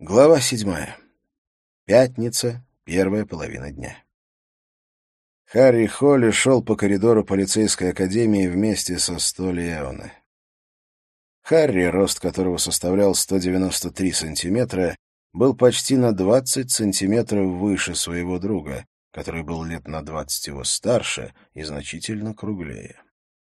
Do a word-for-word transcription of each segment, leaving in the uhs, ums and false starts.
Глава седьмая. Пятница, первая половина дня. Харри Холли шел по коридору полицейской академии вместе со Столи Эоне. Харри, рост которого составлял сто девяносто три сантиметра, был почти на двадцать сантиметров выше своего друга, который был лет на двадцать его старше и значительно круглее.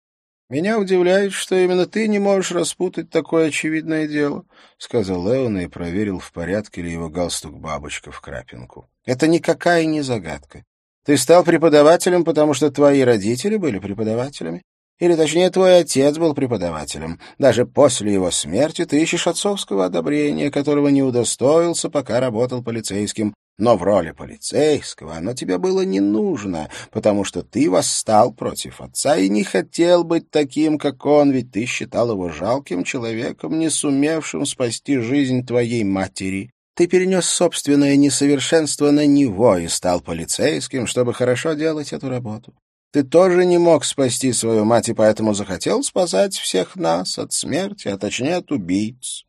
«Меня удивляет, что именно ты не можешь распутать такое очевидное дело», — сказал Эоне и проверил, в порядке ли его галстук-бабочка в крапинку. «Это никакая не загадка. Ты стал преподавателем, потому что твои родители были преподавателями. Или, точнее, твой отец был преподавателем. Даже после его смерти ты ищешь отцовского одобрения, которого не удостоился, пока работал полицейским. Но в роли полицейского оно тебе было не нужно, потому что ты восстал против отца и не хотел быть таким, как он, ведь ты считал его жалким человеком, не сумевшим спасти жизнь твоей матери. Ты перенес собственное несовершенство на него и стал полицейским, чтобы хорошо делать эту работу. Ты тоже не мог спасти свою мать, и поэтому захотел спасать всех нас от смерти, а точнее от убийц.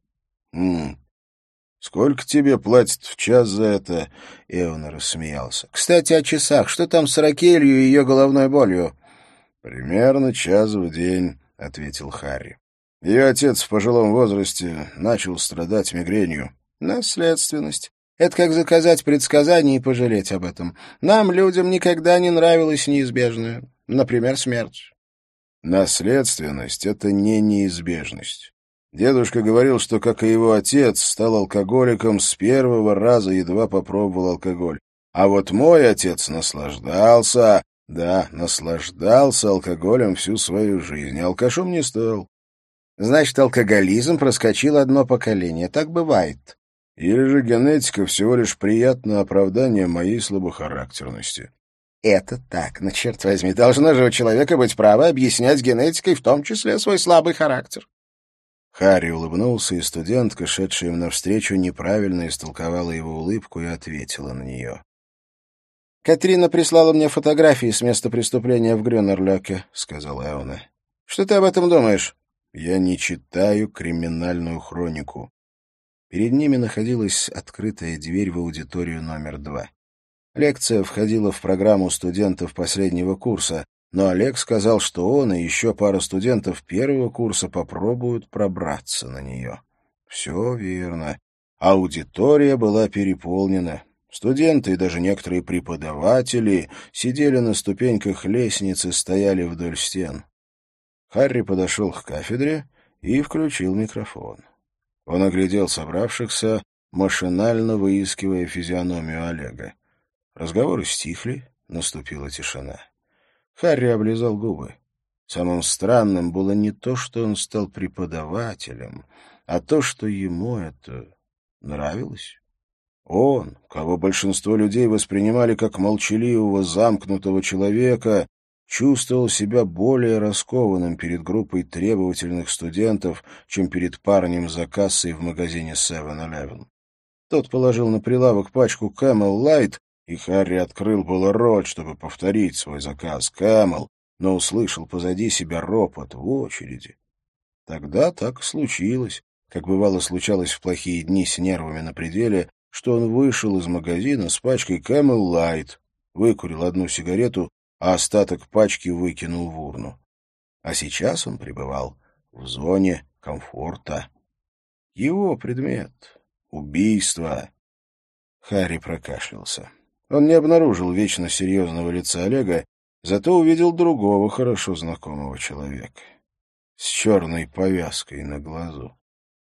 М «Сколько тебе платят в час за это?» — Эон рассмеялся. «Кстати, о часах. Что там с Ракелью и ее головной болью?» «Примерно час в день», — ответил Харри. «Ее отец в пожилом возрасте начал страдать мигренью». «Наследственность. Это как заказать предсказание и пожалеть об этом. Нам, людям, никогда не нравилось неизбежное. Например, смерть». «Наследственность — это не неизбежность. Дедушка говорил, что, как и его отец, стал алкоголиком с первого раза, едва попробовал алкоголь. А вот мой отец наслаждался, да, наслаждался алкоголем всю свою жизнь, а алкашом не стал». «Значит, алкоголизм проскочил одно поколение. Так бывает». «Или же генетика всего лишь приятное оправдание моей слабохарактерности». «Это так, но, черт возьми, должно же у человека быть право объяснять генетикой в том числе свой слабый характер». Харри улыбнулся, и студентка, шедшая им навстречу, неправильно истолковала его улыбку и ответила на нее. «Катрина прислала мне фотографии с места преступления в Грюнерлёке», — сказал Эоне. «Что ты об этом думаешь?» «Я не читаю криминальную хронику». Перед ними находилась открытая дверь в аудиторию номер два. Лекция входила в программу студентов последнего курса, но Олег сказал, что он и еще пара студентов первого курса попробуют пробраться на нее. Все верно. Аудитория была переполнена. Студенты и даже некоторые преподаватели сидели на ступеньках лестницы, стояли вдоль стен. Харри подошел к кафедре и включил микрофон. Он оглядел собравшихся, машинально выискивая физиономию Олега. Разговоры стихли, наступила тишина. Харри облизал губы. Самым странным было не то, что он стал преподавателем, а то, что ему это нравилось. Он, кого большинство людей воспринимали как молчаливого, замкнутого человека, чувствовал себя более раскованным перед группой требовательных студентов, чем перед парнем за кассой в магазине севен-элевен. Тот положил на прилавок пачку Camel Light, и Харри открыл было рот, чтобы повторить свой заказ Camel, но услышал позади себя ропот в очереди. Тогда так и случилось, как бывало случалось в плохие дни с нервами на пределе, что он вышел из магазина с пачкой Camel Light, выкурил одну сигарету, а остаток пачки выкинул в урну. А сейчас он пребывал в зоне комфорта. Его предмет — убийство. Харри прокашлялся. Он не обнаружил вечно серьезного лица Олега, зато увидел другого хорошо знакомого человека с черной повязкой на глазу.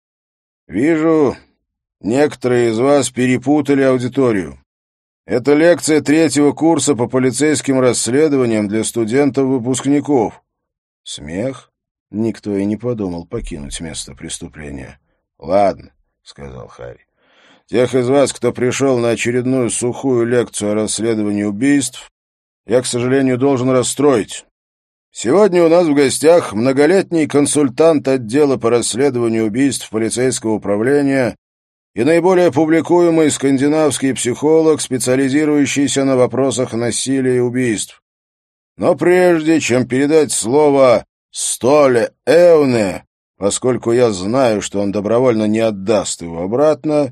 «Вижу, некоторые из вас перепутали аудиторию. Это лекция третьего курса по полицейским расследованиям для студентов-выпускников». Смех. Никто и не подумал покинуть место преступления. «Ладно», — сказал Харри. «Тех из вас, кто пришел на очередную сухую лекцию о расследовании убийств, я, к сожалению, должен расстроить. Сегодня у нас в гостях многолетний консультант отдела по расследованию убийств полицейского управления и наиболее публикуемый скандинавский психолог, специализирующийся на вопросах насилия и убийств. Но прежде чем передать слово Столе Эоне, поскольку я знаю, что он добровольно не отдаст его обратно,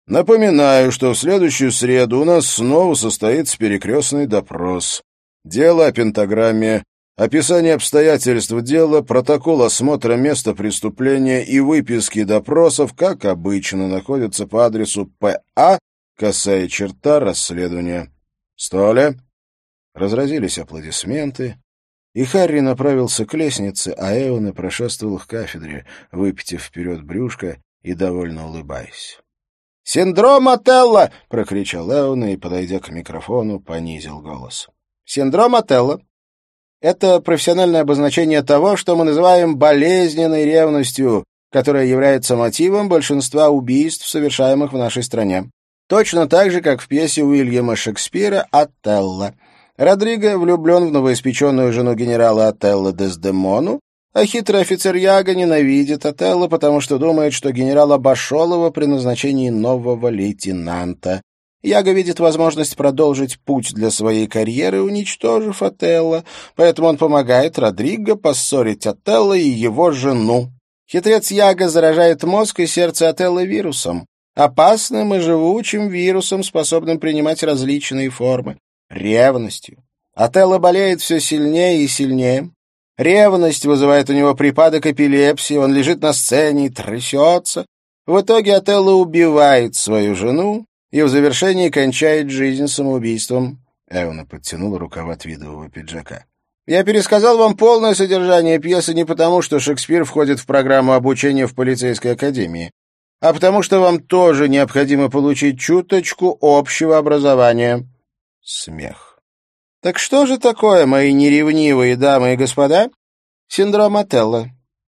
Напоминаю, что в следующую среду у нас снова состоится перекрестный допрос. Дело о пентаграмме, описание обстоятельств дела, протокол осмотра места преступления и выписки допросов, как обычно, находятся по адресу П.А., косая черта, расследования. Столя. Разразились аплодисменты, и Харри направился к лестнице, а Эоне прошествовал к кафедре, выпитив вперед брюшко и довольно улыбаясь. «Синдром Отелло!» — прокричал Эоне и, подойдя к микрофону, понизил голос. «Синдром Отелло — это профессиональное обозначение того, что мы называем болезненной ревностью, которая является мотивом большинства убийств, совершаемых в нашей стране. Точно так же, как в пьесе Уильяма Шекспира «Отелло». Родриго влюблен в новоиспеченную жену генерала Отелло Дездемону, а хитрый офицер Яго ненавидит Отелло, потому что думает, что генерал обошел его при назначении нового лейтенанта. Яго видит возможность продолжить путь для своей карьеры, уничтожив Отелло, поэтому он помогает Родриго поссорить Отелло и его жену. Хитрец Яго заражает мозг и сердце Отелло вирусом, опасным и живучим вирусом, способным принимать различные формы, ревностью. Отелло болеет все сильнее и сильнее. Ревность вызывает у него припадок эпилепсии, он лежит на сцене и трясется. В итоге Отелло убивает свою жену и в завершении кончает жизнь самоубийством. Эоне подтянул рукава твидового пиджака. Я пересказал вам полное содержание пьесы не потому, что Шекспир входит в программу обучения в полицейской академии, а потому что вам тоже необходимо получить чуточку общего образования. Смех. Так что же такое, мои неревнивые дамы и господа, синдром Отелло?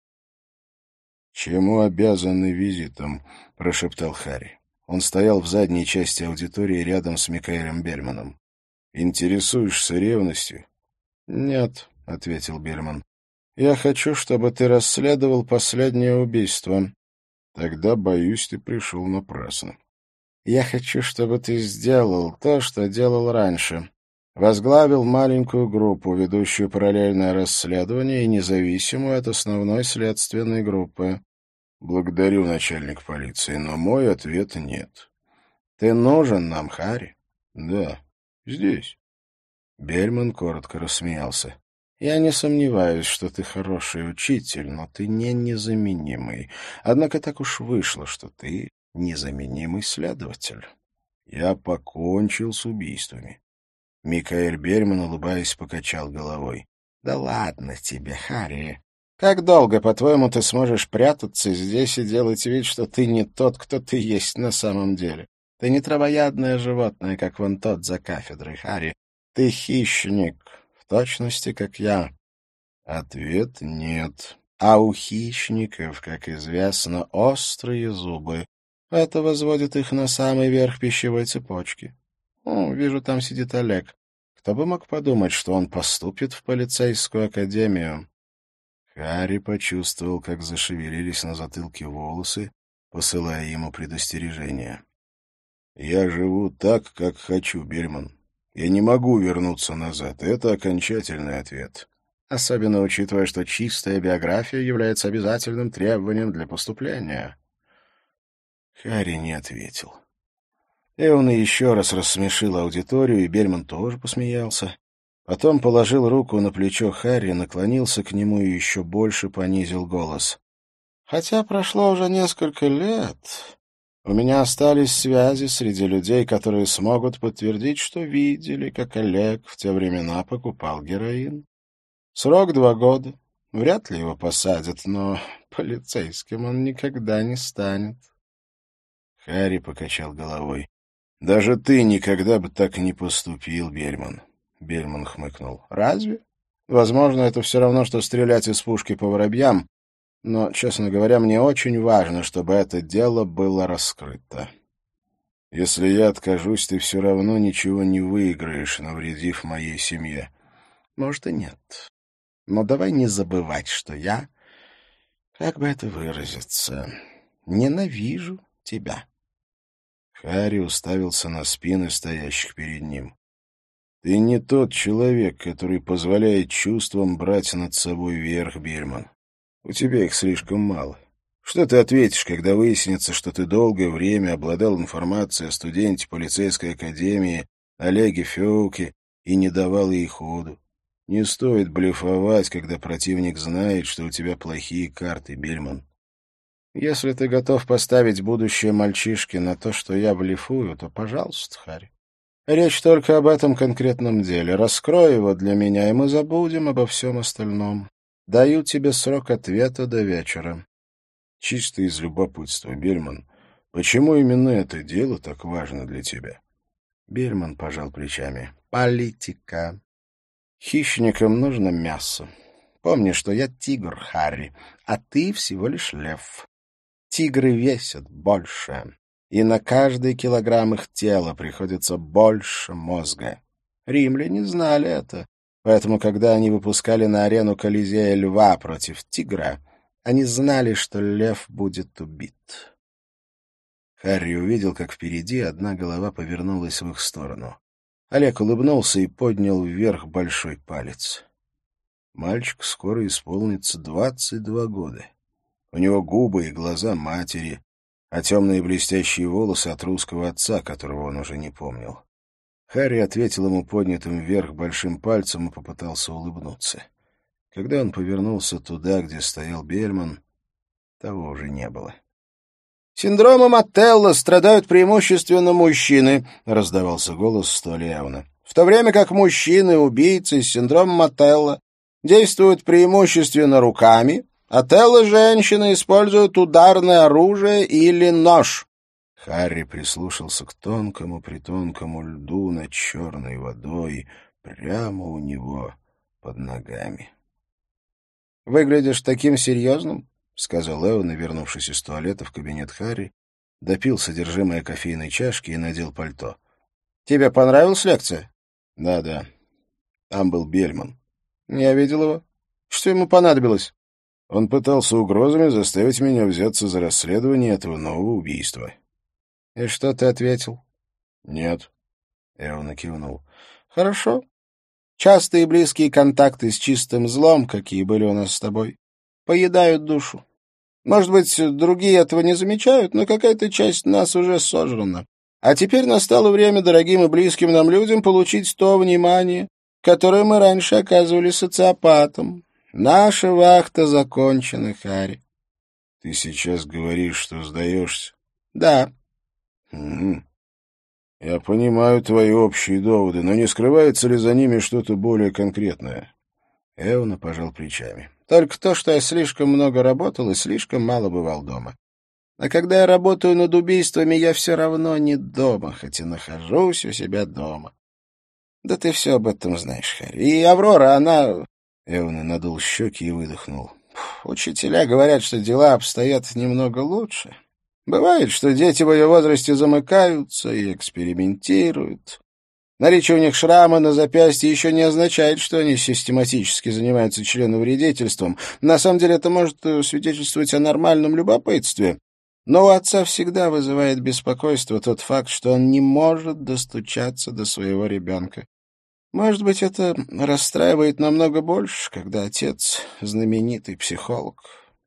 «Чему обязаны визитом?» — прошептал Харри. Он стоял в задней части аудитории рядом с Микаэлем Бельманом. «Интересуешься ревностью?» «Нет», — ответил Бельман. «Я хочу, чтобы ты расследовал последнее убийство». «Тогда, боюсь, ты пришел напрасно». «Я хочу, чтобы ты сделал то, что делал раньше. Возглавил маленькую группу, ведущую параллельное расследование и независимую от основной следственной группы». «Благодарю, начальник полиции, но мой ответ — нет». «Ты нужен нам, Харри?» «Да, здесь». Бельман коротко рассмеялся. «Я не сомневаюсь, что ты хороший учитель, но ты не незаменимый. Однако так уж вышло, что ты незаменимый следователь. Я покончил с убийствами». Микаэль Бельман, улыбаясь, покачал головой. «Да ладно тебе, Харри. Как долго, по-твоему, ты сможешь прятаться здесь и делать вид, что ты не тот, кто ты есть на самом деле? Ты не травоядное животное, как вон тот за кафедрой, Харри. Ты хищник, в точности, как я». Ответ — нет. А у хищников, как известно, острые зубы. Это возводит их на самый верх пищевой цепочки. О, вижу, там сидит Олег. Кто бы мог подумать, что он поступит в полицейскую академию? Харри почувствовал, как зашевелились на затылке волосы, посылая ему предостережение. «Я живу так, как хочу, Бельман. Я не могу вернуться назад. Это окончательный ответ. Особенно учитывая, что чистая биография является обязательным требованием для поступления». Харри не ответил. Эоне еще раз рассмешил аудиторию, и Бельман тоже посмеялся. Потом положил руку на плечо Харри, наклонился к нему и еще больше понизил голос. «Хотя прошло уже несколько лет, у меня остались связи среди людей, которые смогут подтвердить, что видели, как Олег в те времена покупал героин. Срок два года. Вряд ли его посадят, но полицейским он никогда не станет». Харри покачал головой. «Даже ты никогда бы так не поступил, Бельман». Бельман хмыкнул. «Разве? Возможно, это все равно, что стрелять из пушки по воробьям, но, честно говоря, мне очень важно, чтобы это дело было раскрыто. Если я откажусь, ты все равно ничего не выиграешь, навредив моей семье». «Может, и нет. Но давай не забывать, что я, как бы это выразиться, ненавижу тебя». Харри уставился на спины стоящих перед ним. «Ты не тот человек, который позволяет чувствам брать над собой верх, Бельман. У тебя их слишком мало. Что ты ответишь, когда выяснится, что ты долгое время обладал информацией о студенте полицейской академии Олеге Феуке и не давал ей ходу? Не стоит блефовать, когда противник знает, что у тебя плохие карты, Бельман. Если ты готов поставить будущее мальчишки на то, что я блефую, то пожалуйста, Харри. Речь только об этом конкретном деле. Раскрой его для меня, и мы забудем обо всем остальном. Даю тебе срок ответа до вечера. Чисто из любопытства, Бельман, почему именно это дело так важно для тебя? Бельман пожал плечами. Политика. Хищникам нужно мясо. Помни, что я тигр, Харри, а ты всего лишь лев. Тигры весят больше, и на каждый килограмм их тела приходится больше мозга. Римляне знали это, поэтому, когда они выпускали на арену Колизея льва против тигра, они знали, что лев будет убит. Харри увидел, как впереди одна голова повернулась в их сторону. Олег улыбнулся и поднял вверх большой палец. Мальчик скоро исполнится двадцать два года. У него губы и глаза матери, а темные блестящие волосы от русского отца, которого он уже не помнил. Харри ответил ему поднятым вверх большим пальцем и попытался улыбнуться. Когда он повернулся туда, где стоял Бельман, того уже не было. «Синдромом Отелло страдают преимущественно мужчины», — раздавался голос столь явно. «В то время как мужчины-убийцы с синдромом Отелло действуют преимущественно руками, Отелло-женщины используют ударное оружие или нож». Харри прислушался к тонкому-притонкому льду над черной водой прямо у него под ногами. «Выглядишь таким серьезным», — сказал Эон, вернувшись из туалета в кабинет Харри, допил содержимое кофейной чашки и надел пальто. «Тебе понравилась лекция?» «Да-да. Там был Бельман». «Я видел его. Что ему понадобилось?» «Он пытался угрозами заставить меня взяться за расследование этого нового убийства». «И что ты ответил?» «Нет». Эон кивнул. «Хорошо. Частые близкие контакты с чистым злом, какие были у нас с тобой, поедают душу. Может быть, другие этого не замечают, но какая-то часть нас уже сожрана. А теперь настало время дорогим и близким нам людям получить то внимание, которое мы раньше оказывали социопатам. Наша вахта закончена, Харри». «Ты сейчас говоришь, что сдаешься?» «Да». «Угу. Я понимаю твои общие доводы, но не скрывается ли за ними что-то более конкретное?» Эвна пожал плечами. «Только то, что я слишком много работал и слишком мало бывал дома. А когда я работаю над убийствами, я все равно не дома, хоть и нахожусь у себя дома. Да ты все об этом знаешь, Харри. И Аврора, она...» Эвна надул щеки и выдохнул. «Учителя говорят, что дела обстоят немного лучше. Бывает, что дети в ее возрасте замыкаются и экспериментируют. Наличие у них шрама на запястье еще не означает, что они систематически занимаются членовредительством. На самом деле это может свидетельствовать о нормальном любопытстве. Но у отца всегда вызывает беспокойство тот факт, что он не может достучаться до своего ребенка. Может быть, это расстраивает намного больше, когда отец — знаменитый психолог».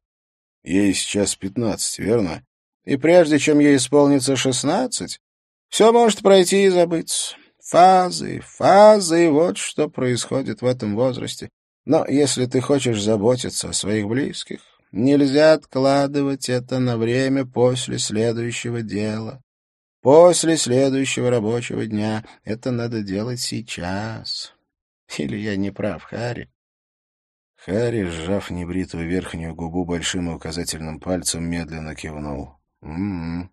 «Ей сейчас пятнадцать, верно? И прежде чем ей исполнится шестнадцать, все может пройти и забыться. Фазы, фазы, вот что происходит в этом возрасте. Но если ты хочешь заботиться о своих близких, нельзя откладывать это на время после следующего дела, после следующего рабочего дня. Это надо делать сейчас. Или я не прав, Харри?» Харри, сжав небритую верхнюю губу большим и указательным пальцем, медленно кивнул. «Угу.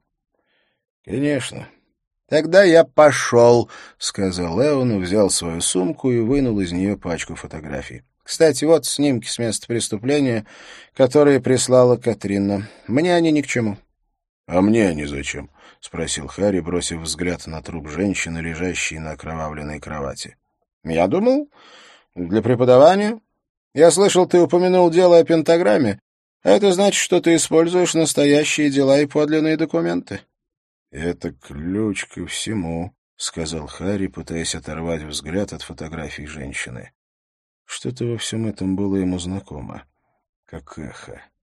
Конечно. Тогда я пошел», — сказал Эон, взял свою сумку и вынул из нее пачку фотографий. «Кстати, вот снимки с места преступления, которые прислала Катрина. Мне они ни к чему». «А мне они зачем?» — спросил Харри, бросив взгляд на труп женщины, лежащей на окровавленной кровати. «Я думал, для преподавания. Я слышал, ты упомянул дело о пентаграмме. Это значит, что ты используешь настоящие дела и подлинные документы». «Это ключ ко всему», — сказал Харри, пытаясь оторвать взгляд от фотографий женщины. Что-то во всем этом было ему знакомо, как эхо.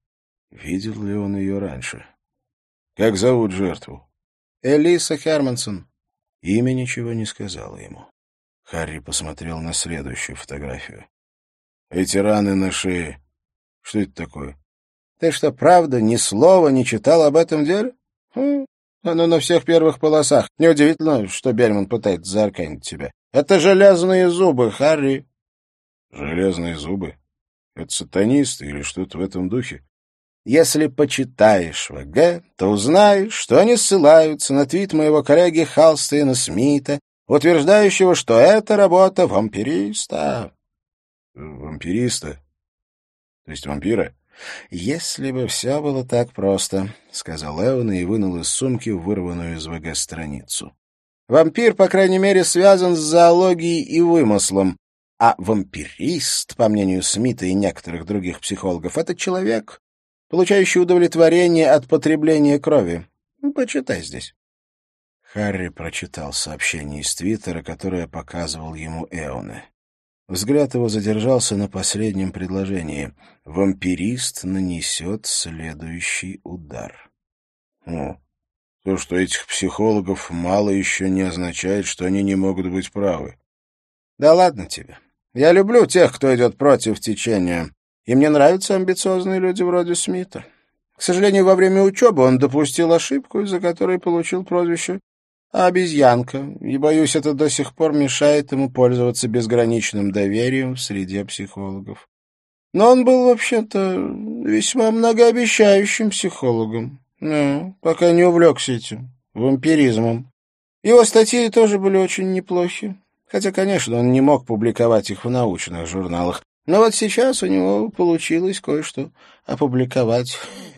Видел ли он ее раньше? Как зовут жертву? Элиса Хермансон. Имя ничего не сказала ему. Харри посмотрел на следующую фотографию. Эти раны на шее. Что это такое? Ты что, правда, ни слова не читал об этом деле? Хм, оно на всех первых полосах. Неудивительно, что Бельман пытается заарканить тебя. Это железные зубы, Харри. Железные зубы? Это сатанисты или что-то в этом духе? Если почитаешь ВГ, то узнаешь, что они ссылаются на твит моего коллеги Халстейна Смита, утверждающего, что это работа вампириста. Вампириста? То есть вампира? Если бы все было так просто, — сказал Эон и вынул из сумки вырванную из ВГ страницу. Вампир, по крайней мере, связан с зоологией и вымыслом, а вампирист, по мнению Смита и некоторых других психологов, — это человек, получающий удовлетворение от потребления крови. Почитай здесь. Харри прочитал сообщение из Твиттера, которое показывал ему Эоне. Взгляд его задержался на последнем предложении. «Вампирист нанесет следующий удар». О, то, что этих психологов мало, еще не означает, что они не могут быть правы. Да ладно тебе. Я люблю тех, кто идет против течения, и мне нравятся амбициозные люди вроде Смита. К сожалению, во время учебы он допустил ошибку, из-за которой получил прозвище «обезьянка», и, боюсь, это до сих пор мешает ему пользоваться безграничным доверием в среде психологов. Но он был, вообще-то, весьма многообещающим психологом, ну, пока не увлекся этим вампиризмом. Его статьи тоже были очень неплохи, хотя, конечно, он не мог публиковать их в научных журналах. Но вот сейчас у него получилось кое-что опубликовать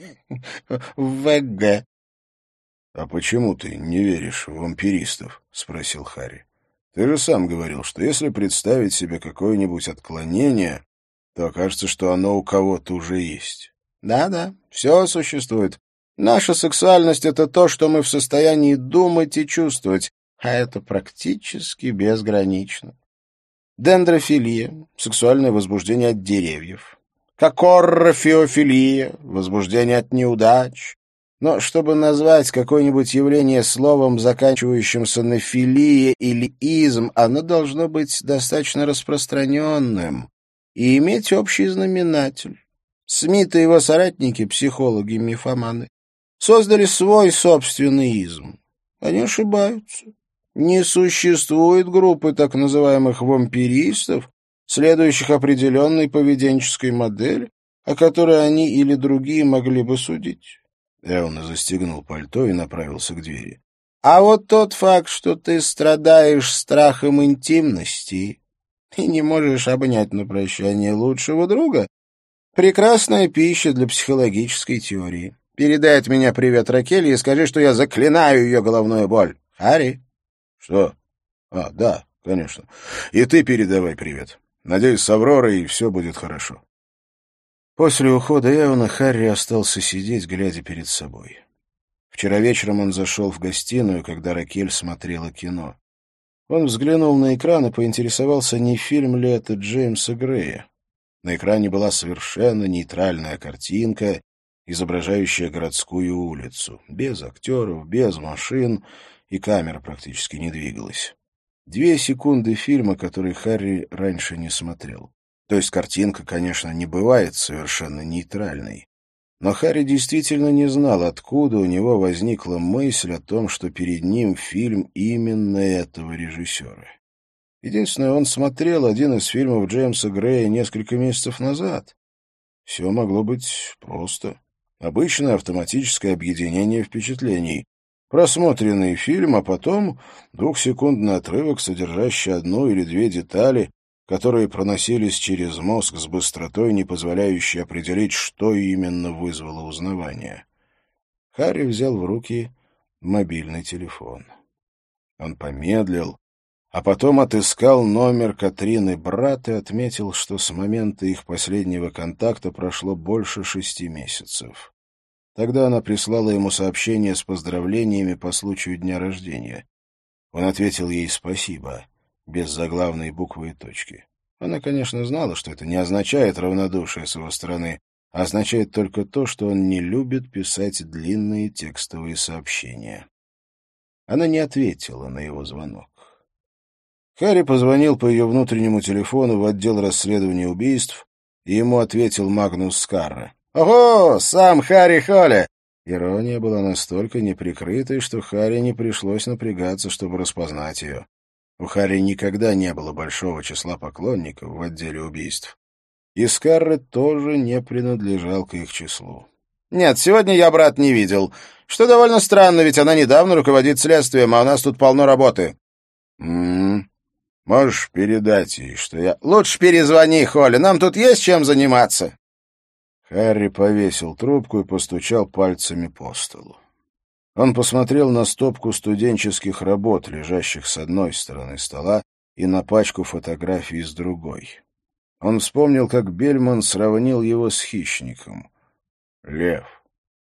в ВГ. — А почему ты не веришь в вампиристов? — спросил Харри. — Ты же сам говорил, что если представить себе какое-нибудь отклонение, то окажется, что оно у кого-то уже есть. Да-да, все существует. Наша сексуальность — это то, что мы в состоянии думать и чувствовать, а это практически безгранично. Дендрофилия — сексуальное возбуждение от деревьев. Кокоррофиофилия — возбуждение от неудач. Но чтобы назвать какое-нибудь явление словом, заканчивающимся на филия или изм, оно должно быть достаточно распространенным и иметь общий знаменатель. Смит и его соратники, психологи-мифоманы, создали свой собственный изм. Они ошибаются. Не существует группы так называемых вампиристов, следующих определенной поведенческой модели, о которой они или другие могли бы судить. Эон застегнул пальто и направился к двери. А вот тот факт, что ты страдаешь страхом интимности и не можешь обнять на прощание лучшего друга, прекрасная пища для психологической теории. Передай от меня привет Ракели и скажи, что я заклинаю ее головную боль. Харри? Что? А, да, конечно. И ты передавай привет. Надеюсь, с Авророй все будет хорошо. После ухода Эона Харри остался сидеть, глядя перед собой. Вчера вечером он зашел в гостиную, когда Ракель смотрела кино. Он взглянул на экран и поинтересовался, не фильм ли это Джеймса Грея. На экране была совершенно нейтральная картинка, изображающая городскую улицу, без актеров, без машин, и камера практически не двигалась. Две секунды фильма, который Харри раньше не смотрел. То есть картинка, конечно, не бывает совершенно нейтральной. Но Харри действительно не знал, откуда у него возникла мысль о том, что перед ним фильм именно этого режиссера. Единственное, он смотрел один из фильмов Джеймса Грея несколько месяцев назад. Все могло быть просто. Обычное автоматическое объединение впечатлений. Просмотренный фильм, а потом двухсекундный отрывок, содержащий одну или две детали, которые проносились через мозг с быстротой, не позволяющей определить, что именно вызвало узнавание. Харри взял в руки мобильный телефон. Он помедлил, а потом отыскал номер Катрины брат и отметил, что с момента их последнего контакта прошло больше шести месяцев. Тогда она прислала ему сообщение с поздравлениями по случаю дня рождения. Он ответил ей «спасибо», без заглавной буквы и точки. Она, конечно, знала, что это не означает равнодушие с его стороны. означает только то, что он не любит писать длинные текстовые сообщения. Она не ответила на его звонок. Харри позвонил по ее внутреннему телефону в отдел расследования убийств, и ему ответил Магнус Скарра. «Ого, сам Харри Холли!» Ирония была настолько неприкрытой, что Харри не пришлось напрягаться, чтобы распознать ее. У Харри никогда не было большого числа поклонников в отделе убийств. И Скарра тоже не принадлежал к их числу. «Нет, сегодня я брат не видел. Что довольно странно, ведь она недавно руководит следствием, а у нас тут полно работы». «М-м, можешь передать ей, что я...» «Лучше перезвони, Холли, нам тут есть чем заниматься». Харри повесил трубку и постучал пальцами по столу. Он посмотрел на стопку студенческих работ, лежащих с одной стороны стола, и на пачку фотографий с другой. Он вспомнил, как Бельман сравнил его с хищником. Лев.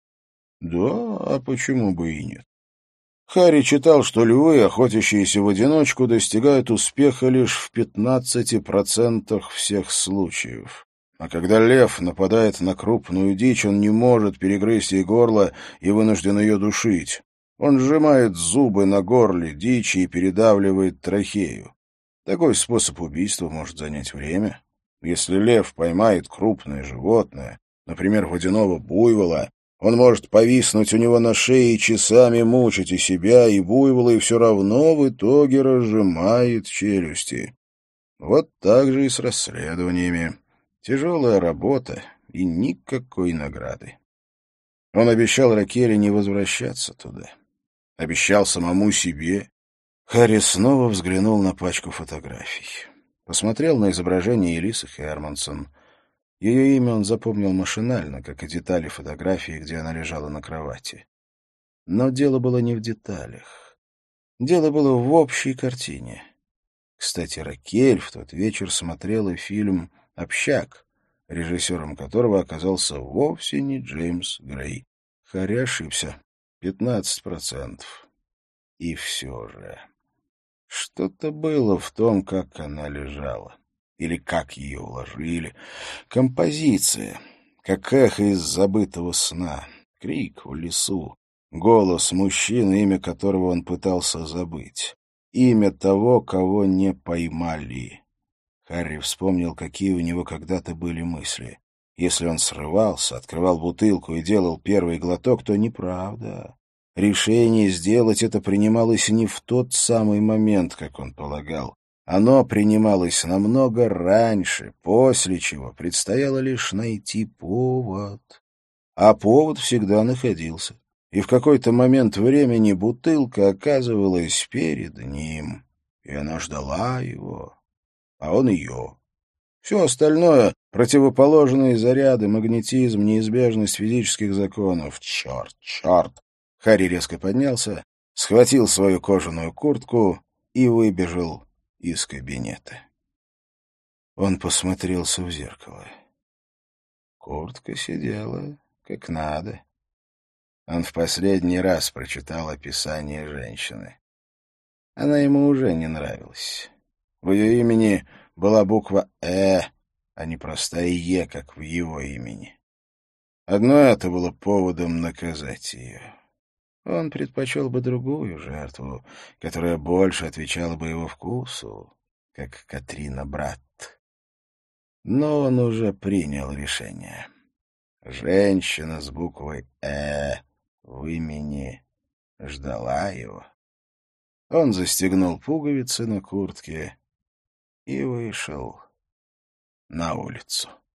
Да, а почему бы и нет? Харри читал, что львы, охотящиеся в одиночку, достигают успеха лишь в пятнадцати процентах всех случаев. А когда лев нападает на крупную дичь, он не может перегрызть ей горло и вынужден ее душить. Он сжимает зубы на горле дичи и передавливает трахею. Такой способ убийства может занять время. Если лев поймает крупное животное, например, водяного буйвола, он может повиснуть у него на шее и часами мучить и себя, и буйвола, и все равно в итоге разжимает челюсти. Вот так же и с расследованиями. Тяжелая работа и никакой награды. Он обещал Ракеле не возвращаться туда. Обещал самому себе. Харри снова взглянул на пачку фотографий. Посмотрел на изображение Элисы Хермансон. Ее имя он запомнил машинально, как и детали фотографии, где она лежала на кровати. Но дело было не в деталях. Дело было в общей картине. Кстати, Ракель в тот вечер смотрела фильм «Общак», режиссером которого оказался вовсе не Джеймс Грей. Харри ошибся. Пятнадцать процентов. И все же... Что-то было в том, как она лежала. Или как ее уложили. Композиция. Как эхо из забытого сна. Крик в лесу. Голос мужчины, имя которого он пытался забыть. Имя того, кого не поймали. Харри вспомнил, какие у него когда-то были мысли. Если он срывался, открывал бутылку и делал первый глоток, то неправда. Решение сделать это принималось не в тот самый момент, как он полагал. Оно принималось намного раньше, после чего предстояло лишь найти повод. А повод всегда находился. И в какой-то момент времени бутылка оказывалась перед ним, и она ждала его. А он ее. Все остальное — противоположные заряды, магнетизм, неизбежность физических законов. Черт, черт! Харри резко поднялся, схватил свою кожаную куртку и выбежал из кабинета. Он посмотрелся в зеркало. Куртка сидела как надо. Он в последний раз прочитал описание женщины. Она ему уже не нравилась. В ее имени была буква «Э», а не простая «Е», как в его имени. Одно это было поводом наказать ее. Он предпочел бы другую жертву, которая больше отвечала бы его вкусу, как Катрина Брат. Но он уже принял решение. Женщина с буквой «Э» в имени ждала его. Он застегнул пуговицы на куртке и вышел на улицу.